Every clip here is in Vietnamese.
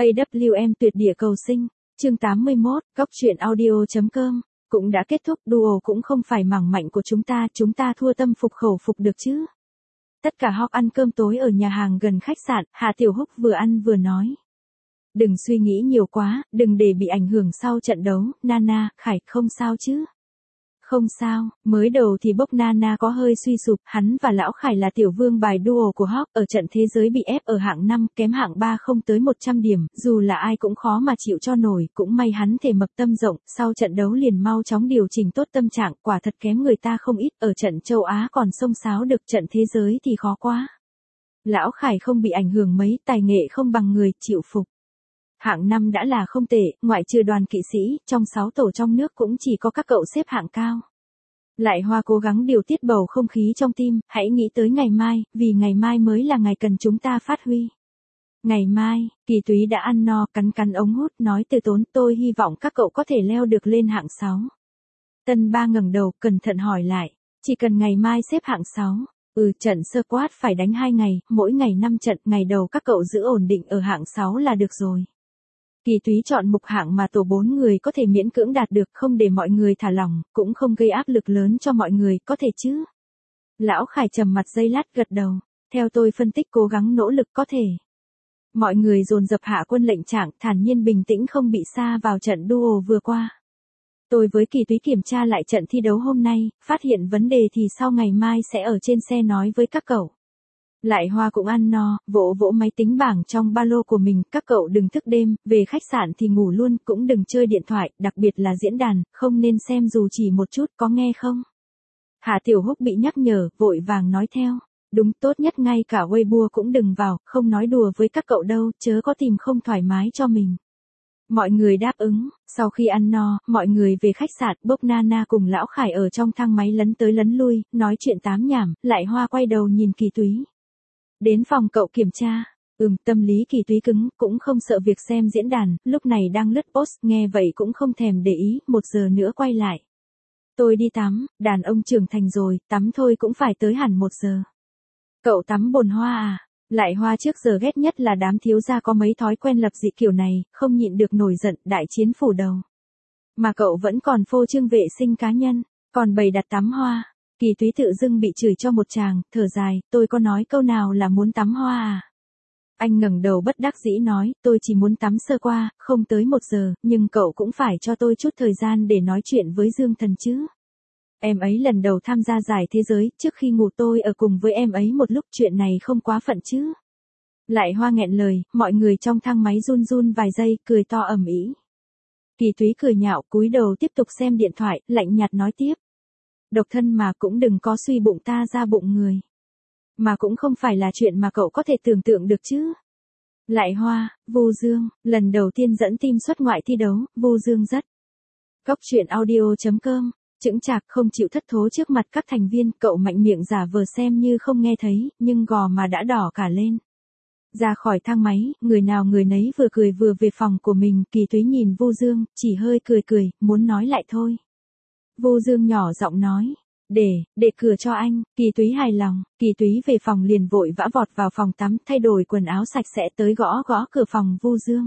AWM tuyệt địa cầu sinh, chương 81, góc truyện audio.com, cũng đã kết thúc. Duo cũng không phải mảng mạnh của chúng ta thua tâm phục khẩu phục được chứ. Tất cả họ ăn cơm tối ở nhà hàng gần khách sạn, Hà Tiểu Húc vừa ăn vừa nói. Đừng suy nghĩ nhiều quá, đừng để bị ảnh hưởng sau trận đấu, Nana, Khải, không sao chứ. Không sao, mới đầu thì bốc Nana có hơi suy sụp, hắn và Lão Khải là tiểu vương bài duo của Hawk, ở trận thế giới bị ép ở hạng 5, kém hạng 3 không tới 100 điểm, dù là ai cũng khó mà chịu cho nổi, cũng may hắn thể mập tâm rộng, sau trận đấu liền mau chóng điều chỉnh tốt tâm trạng, quả thật kém người ta không ít, ở trận châu Á còn xông xáo được, trận thế giới thì khó quá. Lão Khải không bị ảnh hưởng mấy, tài nghệ không bằng người, chịu phục. Hạng 5 đã là không tệ, ngoại trừ Đoàn Kỵ Sĩ, trong 6 tổ trong nước cũng chỉ có các cậu xếp hạng cao. Lại Hoa cố gắng điều tiết bầu không khí trong tim, hãy nghĩ tới ngày mai, vì ngày mai mới là ngày cần chúng ta phát huy. Ngày mai, Kỳ Túy đã ăn no, cắn ống hút, nói từ tốn, tôi hy vọng các cậu có thể leo được lên hạng 6. Tân Ba ngẩng đầu, cẩn thận hỏi lại, chỉ cần ngày mai xếp hạng 6. Trận sơ quát phải đánh 2 ngày, mỗi ngày 5 trận, ngày đầu các cậu giữ ổn định ở hạng 6 là được rồi. Kỳ Túy chọn mục hạng mà tổ 4 người có thể miễn cưỡng đạt được, không để mọi người thả lỏng, cũng không gây áp lực lớn cho mọi người, có thể chứ. Lão Khải trầm mặt giây lát gật đầu, theo tôi phân tích cố gắng nỗ lực có thể. Mọi người dồn dập hạ quân lệnh trạng, thản nhiên bình tĩnh không bị sa vào trận duo vừa qua. Tôi với Kỳ Túy kiểm tra lại trận thi đấu hôm nay, phát hiện vấn đề thì sau ngày mai sẽ ở trên xe nói với các cậu. Lại Hoa cũng ăn no, vỗ máy tính bảng trong ba lô của mình, các cậu đừng thức đêm, về khách sạn thì ngủ luôn, cũng đừng chơi điện thoại, đặc biệt là diễn đàn, không nên xem dù chỉ một chút, có nghe không? Hà Tiểu Húc bị nhắc nhở, vội vàng nói theo, đúng, tốt nhất ngay cả Weibo cũng đừng vào, không nói đùa với các cậu đâu, chớ có tìm không thoải mái cho mình. Mọi người đáp ứng, sau khi ăn no, mọi người về khách sạn, bốc Nana cùng Lão Khải ở trong thang máy lấn tới lấn lui, nói chuyện tám nhảm, Lại Hoa quay đầu nhìn Kỳ Túy. Đến phòng cậu kiểm tra. Tâm lý Kỳ Túy cứng, cũng không sợ việc xem diễn đàn, lúc này đang lướt post, nghe vậy cũng không thèm để ý, 1 giờ nữa quay lại. Tôi đi tắm, đàn ông trưởng thành rồi, tắm thôi cũng phải tới hẳn 1 giờ. Cậu tắm bồn hoa à? Lại Hoa trước giờ ghét nhất là đám thiếu gia có mấy thói quen lập dị kiểu này, không nhịn được nổi giận, đại chiến phủ đầu. Mà cậu vẫn còn phô trương vệ sinh cá nhân, còn bày đặt tắm hoa. Kỳ Túy tự dưng bị chửi cho một tràng, thở dài, tôi có nói câu nào là muốn tắm hoa à? Anh ngẩng đầu bất đắc dĩ nói, tôi chỉ muốn tắm sơ qua, không tới 1 giờ, nhưng cậu cũng phải cho tôi chút thời gian để nói chuyện với Dương Thần chứ. Em ấy lần đầu tham gia giải thế giới, trước khi ngủ tôi ở cùng với em ấy một lúc, chuyện này không quá phận chứ. Lại Hoa nghẹn lời, mọi người trong thang máy run run vài giây, cười to ầm ĩ. Kỳ Túy cười nhạo, cúi đầu tiếp tục xem điện thoại, lạnh nhạt nói tiếp. Độc thân mà cũng đừng có suy bụng ta ra bụng người. Mà cũng không phải là chuyện mà cậu có thể tưởng tượng được chứ. Lại Hoa, Vu Dương, lần đầu tiên dẫn team xuất ngoại thi đấu, Vu Dương rất. Góc truyện audio.com, chững chạc không chịu thất thố trước mặt các thành viên, cậu mạnh miệng giả vờ xem như không nghe thấy, nhưng gò mà đã đỏ cả lên. Ra khỏi thang máy, người nào người nấy vừa cười vừa về phòng của mình, Kỳ Túy nhìn Vu Dương, chỉ hơi cười, muốn nói lại thôi. Vu Dương nhỏ giọng nói, để cửa cho anh. Kỳ Túy hài lòng, Kỳ Túy về phòng liền vội vã vọt vào phòng tắm, thay đổi quần áo sạch sẽ tới gõ cửa phòng Vu Dương.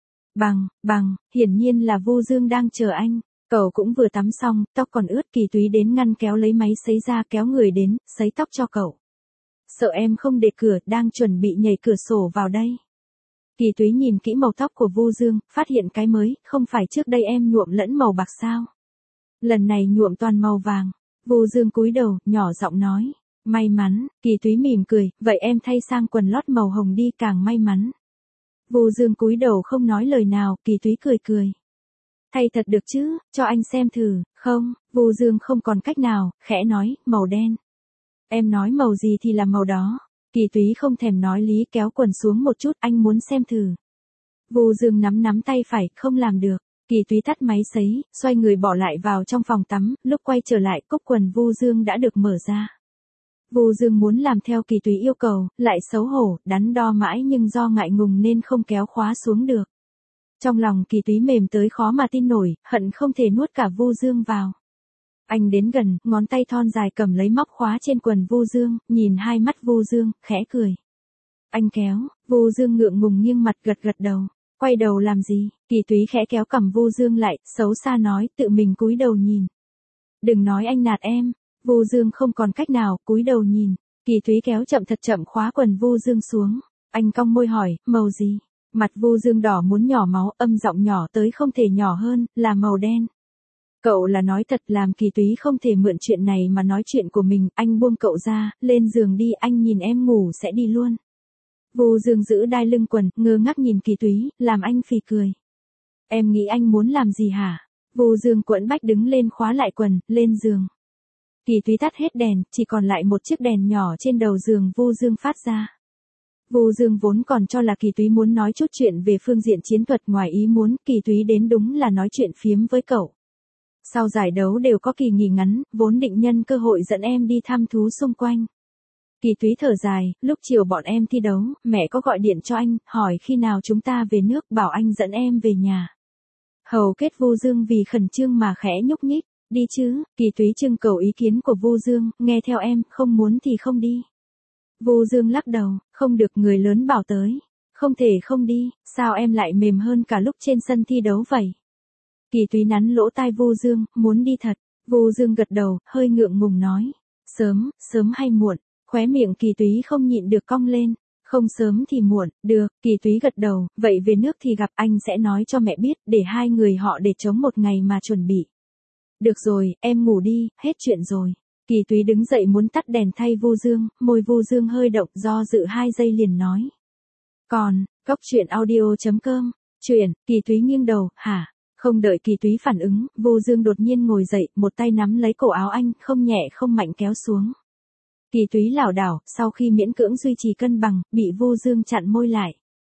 Bằng, hiển nhiên là Vu Dương đang chờ anh, cậu cũng vừa tắm xong, tóc còn ướt, Kỳ Túy đến ngăn kéo lấy máy sấy ra, kéo người đến, sấy tóc cho cậu. Sợ em không để cửa, đang chuẩn bị nhảy cửa sổ vào đây. Kỳ Túy nhìn kỹ màu tóc của Vu Dương, phát hiện cái mới, không phải trước đây em nhuộm lẫn màu bạc sao? Lần này nhuộm toàn màu vàng. Vu Dương cúi đầu, nhỏ giọng nói, may mắn. Kỳ Túy mỉm cười, vậy em thay sang quần lót màu hồng đi, càng may mắn. Vu Dương cúi đầu không nói lời nào, Kỳ Túy cười. Thay thật được chứ, cho anh xem thử. Không, Vu Dương không còn cách nào, khẽ nói, màu đen. Em nói màu gì thì là màu đó. Kỳ Túy không thèm nói lý, kéo quần xuống một chút, anh muốn xem thử. Vu Dương nắm tay phải, không làm được. Kỳ Túy tắt máy sấy, xoay người bỏ lại vào trong phòng tắm, lúc quay trở lại, cúc quần Vu Dương đã được mở ra. Vu Dương muốn làm theo Kỳ Túy yêu cầu, lại xấu hổ, đắn đo mãi nhưng do ngại ngùng nên không kéo khóa xuống được. Trong lòng Kỳ Túy mềm tới khó mà tin nổi, hận không thể nuốt cả Vu Dương vào. Anh đến gần, ngón tay thon dài cầm lấy móc khóa trên quần Vu Dương, nhìn hai mắt Vu Dương, khẽ cười. Anh kéo, Vu Dương ngượng ngùng nghiêng mặt gật đầu. Quay đầu làm gì? Kỳ Túy khẽ kéo cằm Vu Dương lại, xấu xa nói, tự mình cúi đầu nhìn. Đừng nói anh nạt em. Vu Dương không còn cách nào, cúi đầu nhìn. Kỳ Túy kéo chậm thật chậm khóa quần Vu Dương xuống. Anh cong môi hỏi, màu gì? Mặt Vu Dương đỏ muốn nhỏ máu, âm giọng nhỏ tới không thể nhỏ hơn, là màu đen. Cậu là nói thật, làm Kỳ Túy không thể mượn chuyện này mà nói chuyện của mình, anh buông cậu ra, lên giường đi, anh nhìn em ngủ sẽ đi luôn. Vu Dương giữ đai lưng quần, ngơ ngác nhìn Kỳ Túy, làm anh phì cười. Em nghĩ anh muốn làm gì hả? Vu Dương quẫn bách đứng lên khóa lại quần, lên giường. Kỳ Túy tắt hết đèn, chỉ còn lại một chiếc đèn nhỏ trên đầu giường Vu Dương phát ra. Vu Dương vốn còn cho là Kỳ Túy muốn nói chút chuyện về phương diện chiến thuật, ngoài ý muốn, Kỳ Túy đến đúng là nói chuyện phiếm với cậu. Sau giải đấu đều có kỳ nghỉ ngắn, vốn định nhân cơ hội dẫn em đi thăm thú xung quanh. Kỳ Túy thở dài, lúc chiều bọn em thi đấu, mẹ có gọi điện cho anh, hỏi khi nào chúng ta về nước, bảo anh dẫn em về nhà. Hầu kết Vu Dương vì khẩn trương mà khẽ nhúc nhích, đi chứ? Kỳ Túy trưng cầu ý kiến của Vu Dương, nghe theo em, không muốn thì không đi. Vu Dương lắc đầu, không được, người lớn bảo tới. Không thể không đi, sao em lại mềm hơn cả lúc trên sân thi đấu vậy? Kỳ Túy nắn lỗ tai Vu Dương, muốn đi thật. Vu Dương gật đầu, hơi ngượng ngùng nói. Sớm hay muộn? Khóe miệng Kỳ Túy không nhịn được cong lên. Không sớm thì muộn, được, Kỳ Túy gật đầu, vậy về nước thì gặp, anh sẽ nói cho mẹ biết, để hai người họ để chống một ngày mà chuẩn bị. Được rồi, em ngủ đi, hết chuyện rồi. Kỳ Túy đứng dậy muốn tắt đèn thay Vu Dương, môi Vu Dương hơi động, do dự 2 giây liền nói. Còn, góc truyện audio.com, chuyện, Kỳ Túy nghiêng đầu, hả? Không đợi Kỳ Túy phản ứng, Vu Dương đột nhiên ngồi dậy, một tay nắm lấy cổ áo anh, không nhẹ không mạnh kéo xuống. Kỳ Túy lảo đảo, sau khi miễn cưỡng duy trì cân bằng, bị Vu Dương chặn môi lại.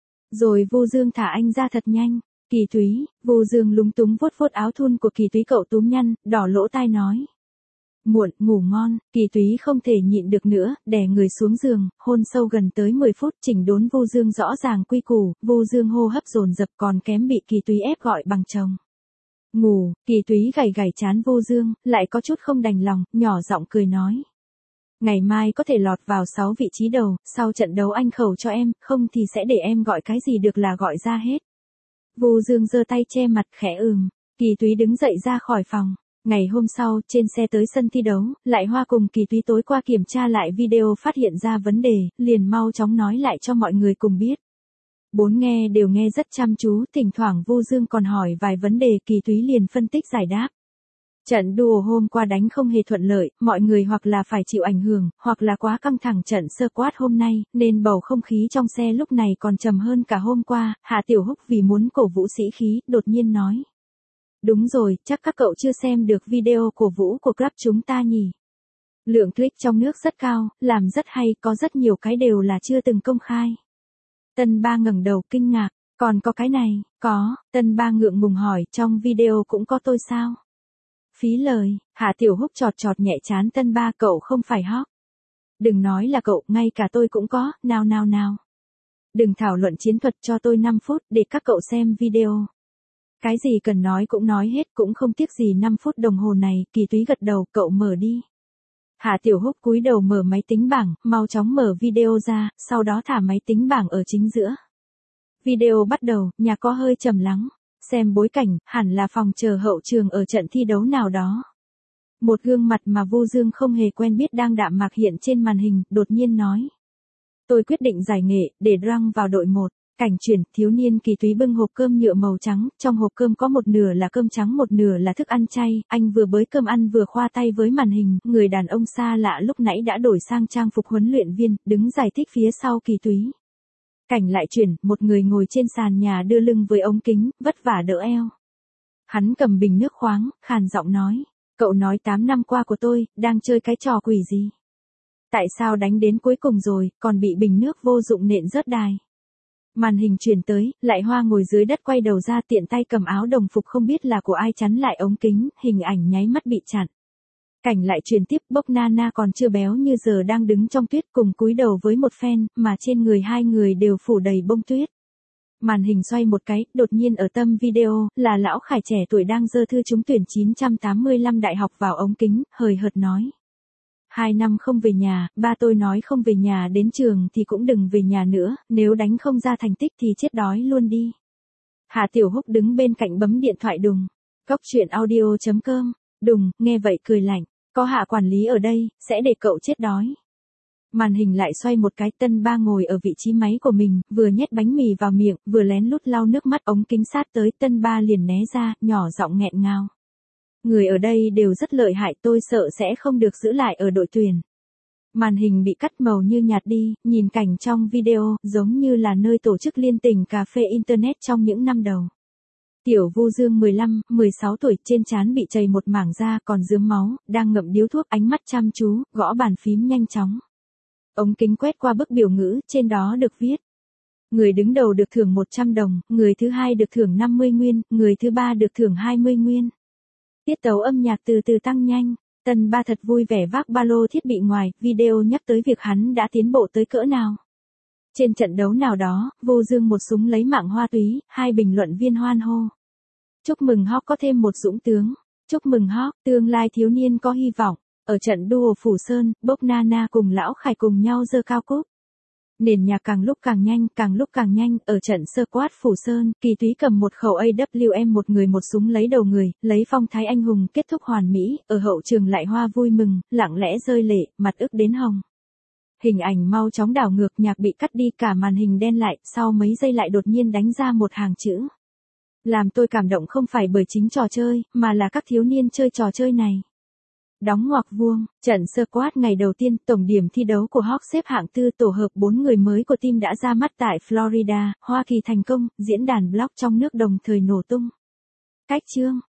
Rồi Vu Dương thả anh ra thật nhanh. Kỳ Túy, Vu Dương lúng túng vuốt vuốt áo thun của Kỳ Túy, cậu túm nhăn, đỏ lỗ tai nói. Muộn, ngủ ngon. Kỳ Túy không thể nhịn được nữa, đè người xuống giường, hôn sâu gần tới 10 phút, chỉnh đốn Vu Dương rõ ràng quy củ, Vu Dương hô hấp dồn dập còn kém bị Kỳ Túy ép gọi bằng chồng. Ngủ, Kỳ Túy gảy gảy trán Vu Dương, lại có chút không đành lòng, nhỏ giọng cười nói. Ngày mai có thể lọt vào 6 vị trí đầu, sau trận đấu anh khẩu cho em, không thì sẽ để em gọi cái gì được là gọi ra hết. Vu Dương giơ tay che mặt khẽ Kỳ Túy đứng dậy ra khỏi phòng. Ngày hôm sau, trên xe tới sân thi đấu, Lại Hoa cùng Kỳ Túy tối qua kiểm tra lại video phát hiện ra vấn đề, liền mau chóng nói lại cho mọi người cùng biết. 4 nghe đều nghe rất chăm chú, thỉnh thoảng Vu Dương còn hỏi vài vấn đề, Kỳ Túy liền phân tích giải đáp. Trận đua hôm qua đánh không hề thuận lợi, mọi người hoặc là phải chịu ảnh hưởng, hoặc là quá căng thẳng trận sơ quát hôm nay, nên bầu không khí trong xe lúc này còn trầm hơn cả hôm qua. Hạ Tiểu Húc vì muốn cổ vũ sĩ khí, đột nhiên nói. Đúng rồi, chắc các cậu chưa xem được video cổ vũ của club chúng ta nhỉ? Lượng click trong nước rất cao, làm rất hay, có rất nhiều cái đều là chưa từng công khai. Tân Ba ngẩng đầu kinh ngạc, còn có cái này, có, Tân Ba ngượng ngùng hỏi, trong video cũng có tôi sao? Phí lời, Hạ Tiểu Húc chọt chọt nhẹ trán Tân Ba, cậu không phải hot. Đừng nói là cậu, ngay cả tôi cũng có, nào. Đừng thảo luận chiến thuật, cho tôi 5 phút để các cậu xem video. Cái gì cần nói cũng nói hết, cũng không tiếc gì 5 phút đồng hồ này. Kỳ Túy gật đầu, cậu mở đi. Hạ Tiểu Húc cúi đầu mở máy tính bảng, mau chóng mở video ra, sau đó thả máy tính bảng ở chính giữa. Video bắt đầu, nhà có hơi trầm lắng. Xem bối cảnh, hẳn là phòng chờ hậu trường ở trận thi đấu nào đó. Một gương mặt mà Vu Dương không hề quen biết đang đạm mạc hiện trên màn hình, đột nhiên nói. Tôi quyết định giải nghệ, để Drang vào đội 1. Cảnh chuyển, thiếu niên Kỳ Túy bưng hộp cơm nhựa màu trắng, trong hộp cơm có một nửa là cơm trắng, một nửa là thức ăn chay, anh vừa bới cơm ăn vừa khoa tay với màn hình, người đàn ông xa lạ lúc nãy đã đổi sang trang phục huấn luyện viên, đứng giải thích phía sau Kỳ Túy. Cảnh lại chuyển, một người ngồi trên sàn nhà đưa lưng với ống kính, vất vả đỡ eo. Hắn cầm bình nước khoáng, khàn giọng nói, cậu nói 8 năm qua của tôi, đang chơi cái trò quỷ gì? Tại sao đánh đến cuối cùng rồi, còn bị bình nước vô dụng nện rớt đài? Màn hình chuyển tới, Lại Hoa ngồi dưới đất quay đầu ra, tiện tay cầm áo đồng phục không biết là của ai chắn lại ống kính, hình ảnh nháy mắt bị chặn. Cảnh lại truyền tiếp, Bốc Nana còn chưa béo như giờ đang đứng trong tuyết cùng cúi đầu với một fan, mà trên người hai người đều phủ đầy bông tuyết. Màn hình xoay một cái, đột nhiên ở tâm video, là lão Khải trẻ tuổi đang giơ thư trúng tuyển 985 đại học vào ống kính, hời hợt nói. 2 năm không về nhà, ba tôi nói không về nhà đến trường thì cũng đừng về nhà nữa, nếu đánh không ra thành tích thì chết đói luôn đi. Hà Tiểu Húc đứng bên cạnh bấm điện thoại đùng. Cốc truyện audio.com. Đùng, nghe vậy cười lạnh. Có Hạ quản lý ở đây, sẽ để cậu chết đói. Màn hình lại xoay một cái, Tân Ba ngồi ở vị trí máy của mình, vừa nhét bánh mì vào miệng, vừa lén lút lau nước mắt, ống kính sát tới, Tân Ba liền né ra, nhỏ giọng nghẹn ngào. Người ở đây đều rất lợi hại, tôi sợ sẽ không được giữ lại ở đội tuyển. Màn hình bị cắt màu như nhạt đi, nhìn cảnh trong video, giống như là nơi tổ chức liên tình cà phê Internet trong những năm đầu. Tiểu Vu Dương 15, 16 tuổi, trên trán bị chày một mảng da còn rướm máu, đang ngậm điếu thuốc, ánh mắt chăm chú, gõ bàn phím nhanh chóng. Ống kính quét qua bức biểu ngữ, trên đó được viết. Người đứng đầu được thưởng 100 đồng, người thứ hai được thưởng 50 nguyên, người thứ ba được thưởng 20 nguyên. Tiết tấu âm nhạc từ từ tăng nhanh, Tân Ba thật vui vẻ vác ba lô thiết bị ngoài, video nhắc tới việc hắn đã tiến bộ tới cỡ nào. Trên trận đấu nào đó, Vu Dương một súng lấy mạng hoa túy, hai bình luận viên hoan hô. Chúc mừng Hawk có thêm một dũng tướng. Chúc mừng Hawk, tương lai thiếu niên có hy vọng. Ở trận duo Phủ Sơn, Bốc Nana cùng Lão Khải cùng nhau giơ cao cúp. Nền nhạc càng lúc càng nhanh, ở trận squad Phủ Sơn, Kỳ Túy cầm một khẩu AWM, một người một súng lấy đầu người, lấy phong thái anh hùng kết thúc hoàn mỹ, ở hậu trường lại hoa vui mừng, lặng lẽ rơi lệ, mặt ức đến hồng. Hình ảnh mau chóng đảo ngược, nhạc bị cắt đi, cả màn hình đen lại, sau mấy giây lại đột nhiên đánh ra một hàng chữ. Làm tôi cảm động không phải bởi chính trò chơi, mà là các thiếu niên chơi trò chơi này. Đóng ngoặc vuông, trận squad ngày đầu tiên, tổng điểm thi đấu của Hawk xếp hạng 4, tổ hợp 4 người mới của team đã ra mắt tại Florida, Hoa Kỳ thành công, diễn đàn blog trong nước đồng thời nổ tung. Cách chương